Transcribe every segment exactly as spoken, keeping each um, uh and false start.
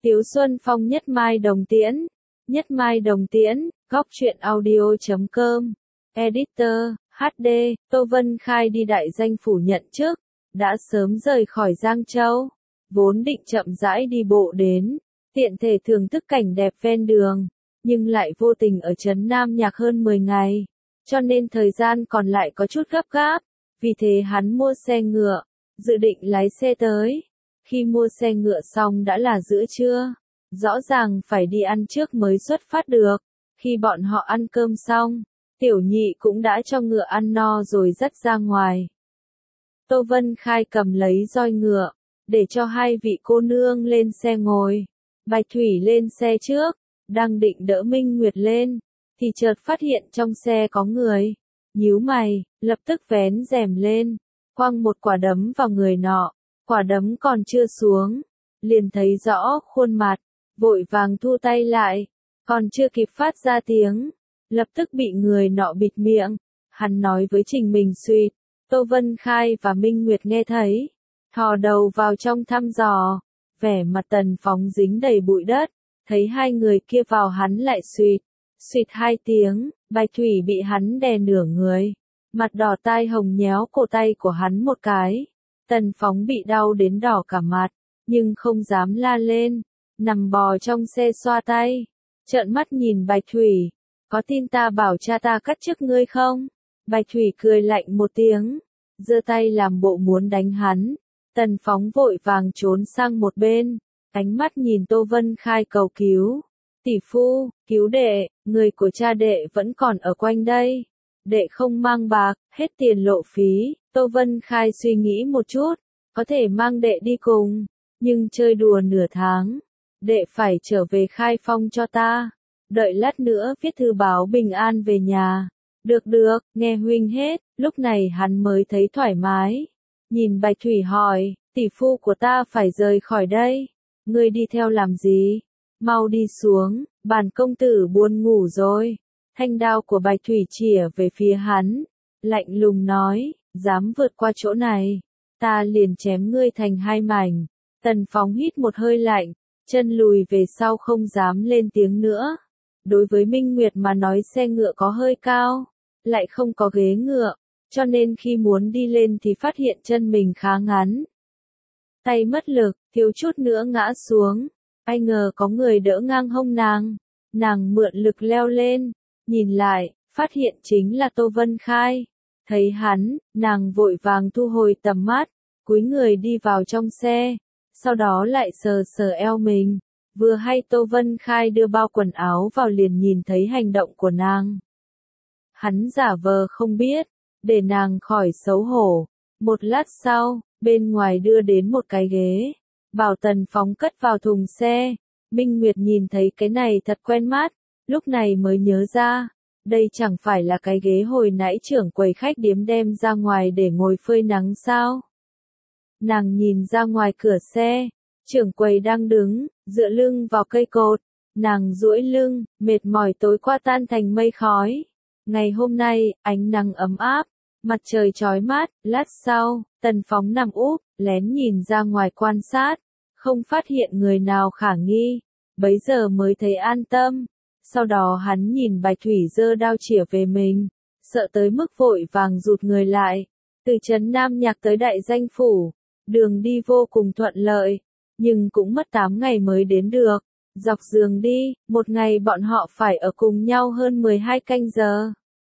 Tiếu Xuân Phong Nhất Mai Đồng Tiễn. Nhất Mai Đồng Tiễn, góc truyện audio chấm com. Editor, hát đê, Tô Vân Khai đi đại danh phủ nhận chức, đã sớm rời khỏi Giang Châu, vốn định chậm rãi đi bộ đến, tiện thể thưởng thức cảnh đẹp ven đường, nhưng lại vô tình ở trấn Nam Nhạc hơn mười ngày, cho nên thời gian còn lại có chút gấp gáp, vì thế hắn mua xe ngựa, dự định lái xe tới. Khi mua xe ngựa xong đã là giữa trưa, rõ ràng phải đi ăn trước mới xuất phát được. Khi bọn họ ăn cơm xong, Tiểu Nhị cũng đã cho ngựa ăn no rồi dắt ra ngoài. Tô Vân Khai cầm lấy roi ngựa, để cho hai vị cô nương lên xe ngồi. Bạch Thủy lên xe trước, đang định đỡ Minh Nguyệt lên, thì chợt phát hiện trong xe có người. Nhíu mày, lập tức vén rèm lên, quăng một quả đấm vào người nọ. Quả đấm còn chưa xuống, liền thấy rõ khuôn mặt, vội vàng thu tay lại, còn chưa kịp phát ra tiếng, lập tức bị người nọ bịt miệng. Hắn nói với Trình Mình Xuyệt, Tô Vân Khai và Minh Nguyệt nghe thấy, thò đầu vào trong thăm dò, vẻ mặt Tần Phóng dính đầy bụi đất, thấy hai người kia vào hắn lại xuyệt, xuyệt hai tiếng, Bạch Thủy bị hắn đè nửa người, mặt đỏ tai hồng nhéo cổ tay của hắn một cái. Tần Phóng bị đau đến đỏ cả mặt, nhưng không dám la lên, nằm bò trong xe xoa tay, trợn mắt nhìn Bạch Thủy, có tin ta bảo cha ta cắt chức ngươi không? Bạch Thủy cười lạnh một tiếng, giơ tay làm bộ muốn đánh hắn. Tần Phóng vội vàng trốn sang một bên, ánh mắt nhìn Tô Vân Khai cầu cứu. Tỷ phu, cứu đệ, người của cha đệ vẫn còn ở quanh đây. Đệ không mang bạc, hết tiền lộ phí. Tô Vân Khai suy nghĩ một chút, có thể mang đệ đi cùng, nhưng chơi đùa nửa tháng. Đệ phải trở về Khai Phong cho ta, đợi lát nữa viết thư báo bình an về nhà. Được được, nghe huynh hết, lúc này hắn mới thấy thoải mái. Nhìn Bạch Thủy hỏi, tỷ phu của ta phải rời khỏi đây, ngươi đi theo làm gì? Mau đi xuống, bản công tử buồn ngủ rồi. Thanh đao của Bạch Thủy chĩa về phía hắn, lạnh lùng nói, dám vượt qua chỗ này, ta liền chém ngươi thành hai mảnh. Tần Phóng hít một hơi lạnh, chân lùi về sau không dám lên tiếng nữa. Đối với Minh Nguyệt mà nói xe ngựa có hơi cao, lại không có ghế ngựa, cho nên khi muốn đi lên thì phát hiện chân mình khá ngắn. Tay mất lực, thiếu chút nữa ngã xuống, ai ngờ có người đỡ ngang hông nàng, nàng mượn lực leo lên, nhìn lại, phát hiện chính là Tô Vân Khai. Thấy hắn, nàng vội vàng thu hồi tầm mắt, cúi người đi vào trong xe, sau đó lại sờ sờ eo mình. Vừa hay Tô Vân Khai đưa bao quần áo vào liền nhìn thấy hành động của nàng. Hắn giả vờ không biết, để nàng khỏi xấu hổ. Một lát sau, bên ngoài đưa đến một cái ghế, bảo Tần Phóng cất vào thùng xe. Minh Nguyệt nhìn thấy cái này thật quen mắt, lúc này mới nhớ ra. Đây chẳng phải là cái ghế hồi nãy trưởng quầy khách điếm đem ra ngoài để ngồi phơi nắng sao? Nàng nhìn ra ngoài cửa xe, trưởng quầy đang đứng, dựa lưng vào cây cột, nàng duỗi lưng, mệt mỏi tối qua tan thành mây khói. Ngày hôm nay, ánh nắng ấm áp, mặt trời chói mát, lát sau, Tần Phóng nằm úp, lén nhìn ra ngoài quan sát, không phát hiện người nào khả nghi, bấy giờ mới thấy an tâm. Sau đó hắn nhìn Bạch Thủy giơ đao chĩa về mình, sợ tới mức vội vàng rụt người lại. Từ trấn Nam Nhạc tới đại danh phủ, đường đi vô cùng thuận lợi, nhưng cũng mất tám ngày mới đến được. Dọc đường đi, một ngày bọn họ phải ở cùng nhau hơn mười hai canh giờ.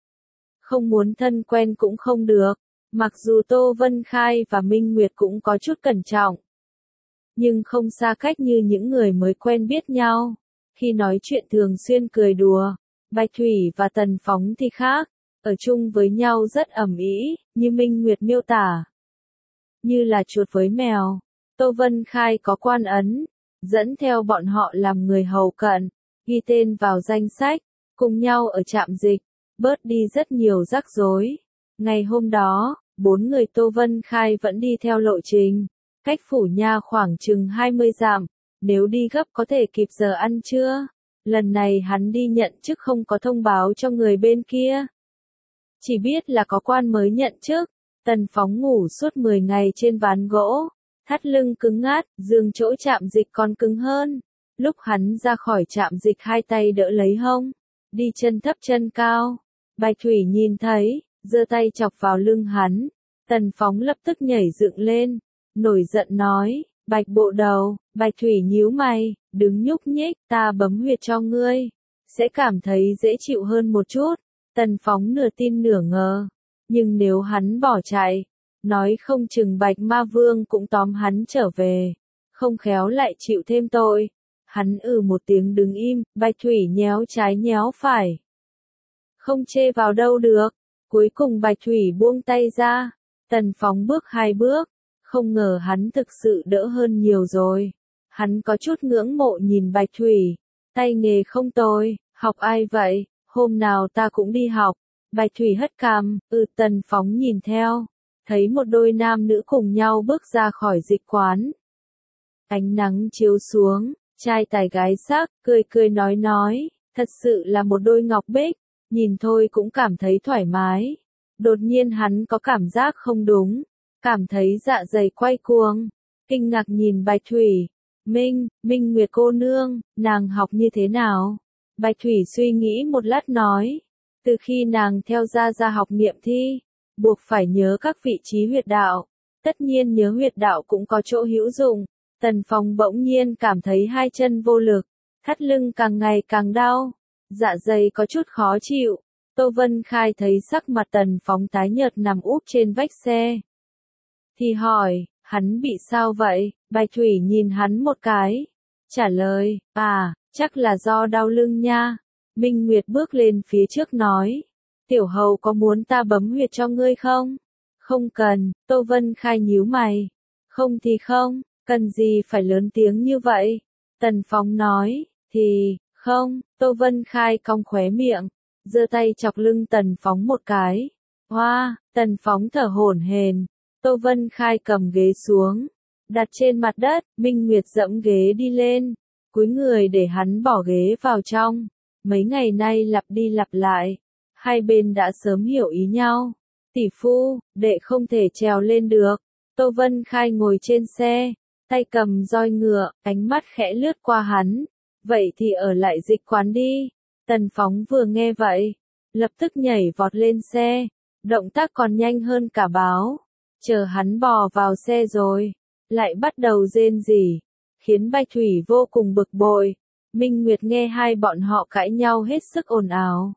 Không muốn thân quen cũng không được, mặc dù Tô Vân Khai và Minh Nguyệt cũng có chút cẩn trọng, nhưng không xa cách như những người mới quen biết nhau. Khi nói chuyện thường xuyên cười đùa, Bạch Thủy và Tần Phóng thì khác, ở chung với nhau rất ầm ĩ, như Minh Nguyệt miêu tả. Như là chuột với mèo. Tô Vân Khai có quan ấn, dẫn theo bọn họ làm người hầu cận, ghi tên vào danh sách, cùng nhau ở trạm dịch, bớt đi rất nhiều rắc rối. Ngày hôm đó, bốn người Tô Vân Khai vẫn đi theo lộ trình, cách phủ nha khoảng chừng hai mươi dặm. Nếu đi gấp có thể kịp giờ ăn trưa. Lần này hắn đi nhận chức không có thông báo cho người bên kia. Chỉ biết là có quan mới nhận chức. Tần Phóng ngủ suốt mười ngày trên ván gỗ, thắt lưng cứng ngắt, giường chỗ chạm dịch còn cứng hơn. Lúc hắn ra khỏi trạm dịch hai tay đỡ lấy hông, đi chân thấp chân cao. Bạch Thủy nhìn thấy, giơ tay chọc vào lưng hắn. Tần Phóng lập tức nhảy dựng lên, nổi giận nói, Bạch bộ đầu. Bạch Thủy nhíu mày, đứng nhúc nhích, ta bấm huyệt cho ngươi, sẽ cảm thấy dễ chịu hơn một chút. Tần Phóng nửa tin nửa ngờ, nhưng nếu hắn bỏ chạy, nói không chừng Bạch Ma Vương cũng tóm hắn trở về, không khéo lại chịu thêm tội. Hắn ừ một tiếng đứng im, Bạch Thủy nhéo trái nhéo phải. Không chê vào đâu được, cuối cùng Bạch Thủy buông tay ra. Tần Phóng bước hai bước, không ngờ hắn thực sự đỡ hơn nhiều rồi. Hắn có chút ngưỡng mộ nhìn Bạch Thủy, tay nghề không tồi, học ai vậy, hôm nào ta cũng đi học. Bạch Thủy hất cằm, ừ. Tần Phóng nhìn theo, thấy một đôi nam nữ cùng nhau bước ra khỏi dịch quán. Ánh nắng chiếu xuống, trai tài gái sắc, cười cười nói nói, thật sự là một đôi ngọc bích, nhìn thôi cũng cảm thấy thoải mái. Đột nhiên hắn có cảm giác không đúng, cảm thấy dạ dày quay cuồng, kinh ngạc nhìn Bạch Thủy. Minh, Minh Nguyệt cô nương, nàng học như thế nào? Bạch Thủy suy nghĩ một lát nói, từ khi nàng theo gia gia học niệm thi, buộc phải nhớ các vị trí huyệt đạo, tất nhiên nhớ huyệt đạo cũng có chỗ hữu dụng. Tần Phóng bỗng nhiên cảm thấy hai chân vô lực, thắt lưng càng ngày càng đau, dạ dày có chút khó chịu. Tô Vân Khai thấy sắc mặt Tần Phóng tái nhợt nằm úp trên vách xe, thì hỏi, hắn bị sao vậy? Bạch Thủy nhìn hắn một cái, trả lời, à, chắc là do đau lưng nha. Minh Nguyệt bước lên phía trước nói, tiểu hầu có muốn ta bấm huyệt cho ngươi không? Không cần. Tô Vân Khai nhíu mày, không thì không, cần gì phải lớn tiếng như vậy? Tần Phóng nói, thì, không. Tô Vân Khai cong khóe miệng, giơ tay chọc lưng Tần Phóng một cái. Hoa, Tần Phóng thở hổn hển. Tô Vân Khai cầm ghế xuống, đặt trên mặt đất. Minh Nguyệt dẫm ghế đi lên, cúi người để hắn bỏ ghế vào trong. Mấy ngày nay lặp đi lặp lại, hai bên đã sớm hiểu ý nhau. Tỷ phu, đệ không thể trèo lên được. Tô Vân Khai ngồi trên xe, tay cầm roi ngựa, ánh mắt khẽ lướt qua hắn. Vậy thì ở lại dịch quán đi. Tần Phóng vừa nghe vậy, lập tức nhảy vọt lên xe, động tác còn nhanh hơn cả báo. Chờ hắn bò vào xe rồi, lại bắt đầu rên rỉ, khiến Bạch Thủy vô cùng bực bội. Minh Nguyệt nghe hai bọn họ cãi nhau hết sức ồn ào,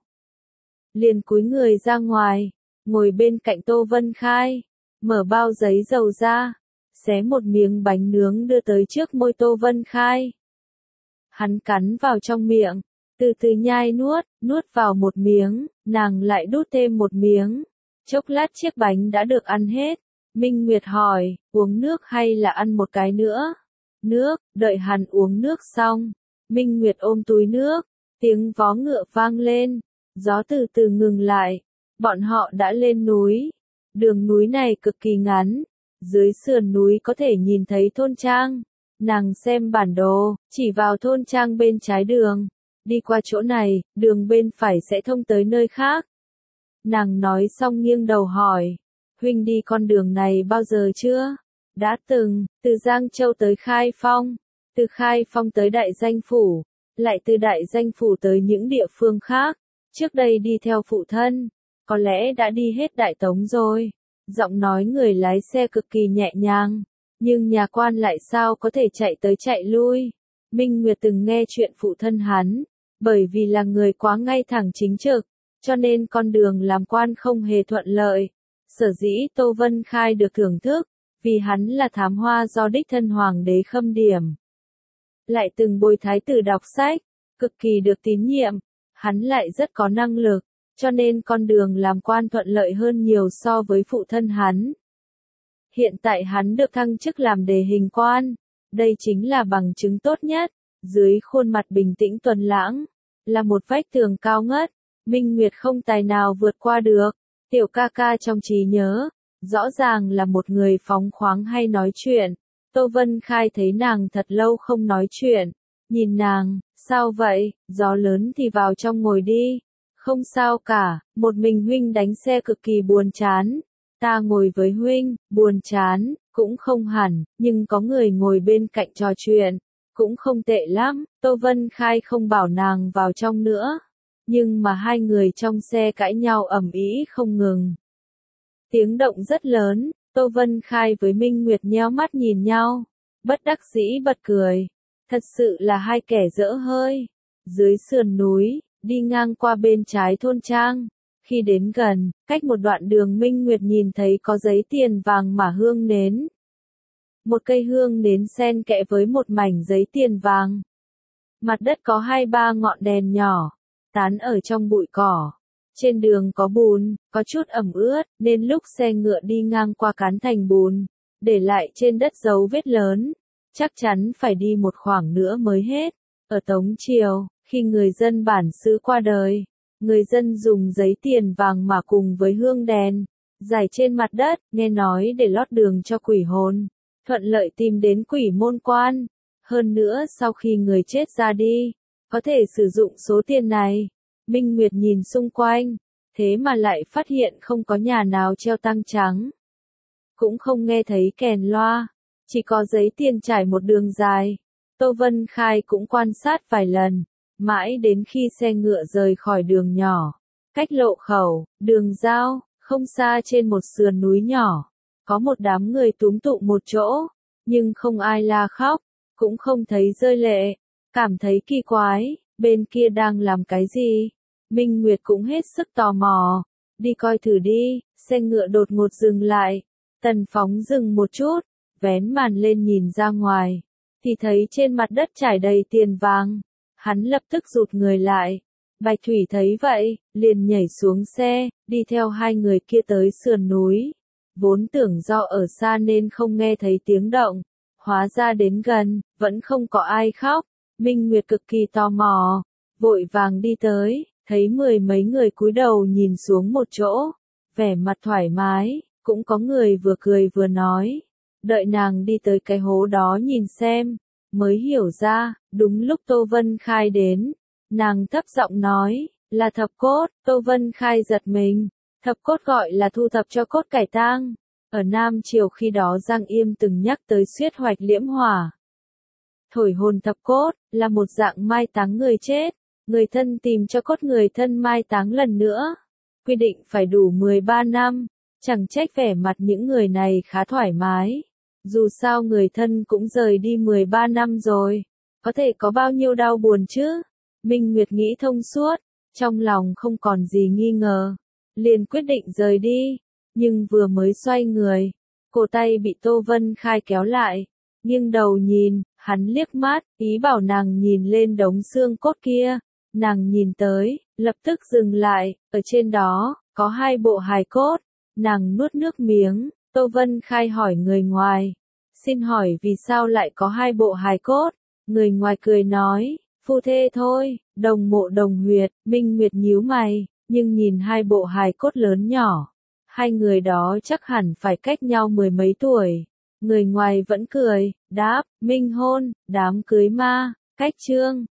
liền cúi người ra ngoài, ngồi bên cạnh Tô Vân Khai, mở bao giấy dầu ra, xé một miếng bánh nướng đưa tới trước môi Tô Vân Khai. Hắn cắn vào trong miệng, từ từ nhai nuốt, nuốt vào một miếng, nàng lại đút thêm một miếng. Chốc lát chiếc bánh đã được ăn hết. Minh Nguyệt hỏi, uống nước hay là ăn một cái nữa? Nước. Đợi hắn uống nước xong, Minh Nguyệt ôm túi nước, tiếng vó ngựa vang lên, gió từ từ ngừng lại. Bọn họ đã lên núi. Đường núi này cực kỳ ngắn, dưới sườn núi có thể nhìn thấy thôn trang. Nàng xem bản đồ, chỉ vào thôn trang bên trái đường, đi qua chỗ này, đường bên phải sẽ thông tới nơi khác. Nàng nói xong nghiêng đầu hỏi, huynh đi con đường này bao giờ chưa? Đã từng, từ Giang Châu tới Khai Phong, từ Khai Phong tới Đại Danh Phủ, lại từ Đại Danh Phủ tới những địa phương khác. Trước đây đi theo phụ thân, có lẽ đã đi hết Đại Tống rồi. Giọng nói người lái xe cực kỳ nhẹ nhàng, nhưng nhà quan lại sao có thể chạy tới chạy lui. Minh Nguyệt từng nghe chuyện phụ thân hắn, bởi vì là người quá ngay thẳng chính trực, cho nên con đường làm quan không hề thuận lợi. Sở dĩ Tô Vân Khai được thưởng thức, vì hắn là thám hoa do đích thân hoàng đế khâm điểm. Lại từng bồi thái tử đọc sách, cực kỳ được tín nhiệm, hắn lại rất có năng lực, cho nên con đường làm quan thuận lợi hơn nhiều so với phụ thân hắn. Hiện tại hắn được thăng chức làm đề hình quan, đây chính là bằng chứng tốt nhất. Dưới khuôn mặt bình tĩnh tuần lãng, là một vách tường cao ngất, Minh Nguyệt không tài nào vượt qua được. Tiểu ca ca trong trí nhớ, rõ ràng là một người phóng khoáng hay nói chuyện. Tô Vân Khai thấy nàng thật lâu không nói chuyện, nhìn nàng, sao vậy, gió lớn thì vào trong ngồi đi. Không sao cả, một mình huynh đánh xe cực kỳ buồn chán. Ta ngồi với huynh, buồn chán, cũng không hẳn, nhưng có người ngồi bên cạnh trò chuyện, cũng không tệ lắm. Tô Vân Khai không bảo nàng vào trong nữa, nhưng mà hai người trong xe cãi nhau ầm ĩ không ngừng. Tiếng động rất lớn, Tô Vân Khai với Minh Nguyệt nhéo mắt nhìn nhau, bất đắc dĩ bật cười. Thật sự là hai kẻ dở hơi. Dưới sườn núi, đi ngang qua bên trái thôn trang. Khi đến gần, cách một đoạn đường Minh Nguyệt nhìn thấy có giấy tiền vàng mà hương nến. Một cây hương nến xen kẽ với một mảnh giấy tiền vàng. Mặt đất có hai ba ngọn đèn nhỏ, tán ở trong bụi cỏ. Trên đường có bùn, có chút ẩm ướt, nên lúc xe ngựa đi ngang qua cán thành bùn, để lại trên đất dấu vết lớn. Chắc chắn phải đi một khoảng nữa mới hết. Ở Tống Triều, khi người dân bản xứ qua đời, người dân dùng giấy tiền vàng mà cùng với hương đèn, rải trên mặt đất, nghe nói để lót đường cho quỷ hồn, thuận lợi tìm đến quỷ môn quan. Hơn nữa sau khi người chết ra đi, có thể sử dụng số tiền này. Minh Nguyệt nhìn xung quanh, thế mà lại phát hiện không có nhà nào treo tang trắng. Cũng không nghe thấy kèn loa, chỉ có giấy tiền trải một đường dài. Tô Vân Khai cũng quan sát vài lần, mãi đến khi xe ngựa rời khỏi đường nhỏ, cách lộ khẩu, đường giao, không xa trên một sườn núi nhỏ, có một đám người túm tụ một chỗ, nhưng không ai la khóc, cũng không thấy rơi lệ, cảm thấy kỳ quái, bên kia đang làm cái gì? Minh Nguyệt cũng hết sức tò mò, đi coi thử đi. Xe ngựa đột ngột dừng lại, Tần Phóng dừng một chút, vén màn lên nhìn ra ngoài, thì thấy trên mặt đất trải đầy tiền vàng. Hắn lập tức rụt người lại. Bạch Thủy thấy vậy, liền nhảy xuống xe, đi theo hai người kia tới sườn núi. Vốn tưởng do ở xa nên không nghe thấy tiếng động, hóa ra đến gần, vẫn không có ai khóc. Minh Nguyệt cực kỳ tò mò, vội vàng đi tới, thấy mười mấy người cúi đầu nhìn xuống một chỗ, vẻ mặt thoải mái, cũng có người vừa cười vừa nói. Đợi nàng đi tới cái hố đó nhìn xem, mới hiểu ra, đúng lúc Tô Vân Khai đến, nàng thấp giọng nói, là thập cốt. Tô Vân Khai giật mình, thập cốt gọi là thu thập cho cốt cải tang. Ở Nam Triều khi đó Giang Yêm từng nhắc tới suyết hoạch liễm hỏa. Thổi hồn thập cốt, là một dạng mai táng người chết, người thân tìm cho cốt người thân mai táng lần nữa. Quy định phải đủ mười ba năm, chẳng trách vẻ mặt những người này khá thoải mái. Dù sao người thân cũng rời đi mười ba năm rồi, có thể có bao nhiêu đau buồn chứ? Minh Nguyệt nghĩ thông suốt, trong lòng không còn gì nghi ngờ, liền quyết định rời đi, nhưng vừa mới xoay người, cổ tay bị Tô Vân Khai kéo lại, nghiêng đầu nhìn, hắn liếc mắt, ý bảo nàng nhìn lên đống xương cốt kia. Nàng nhìn tới, lập tức dừng lại, ở trên đó, có hai bộ hài cốt, nàng nuốt nước miếng. Tô Vân Khai hỏi người ngoài, xin hỏi vì sao lại có hai bộ hài cốt? Người ngoài cười nói, phu thê thôi, đồng mộ đồng huyệt. Minh Nguyệt nhíu mày, nhưng nhìn hai bộ hài cốt lớn nhỏ, hai người đó chắc hẳn phải cách nhau mười mấy tuổi. Người ngoài vẫn cười, đáp, minh hôn, đám cưới ma, cách chương.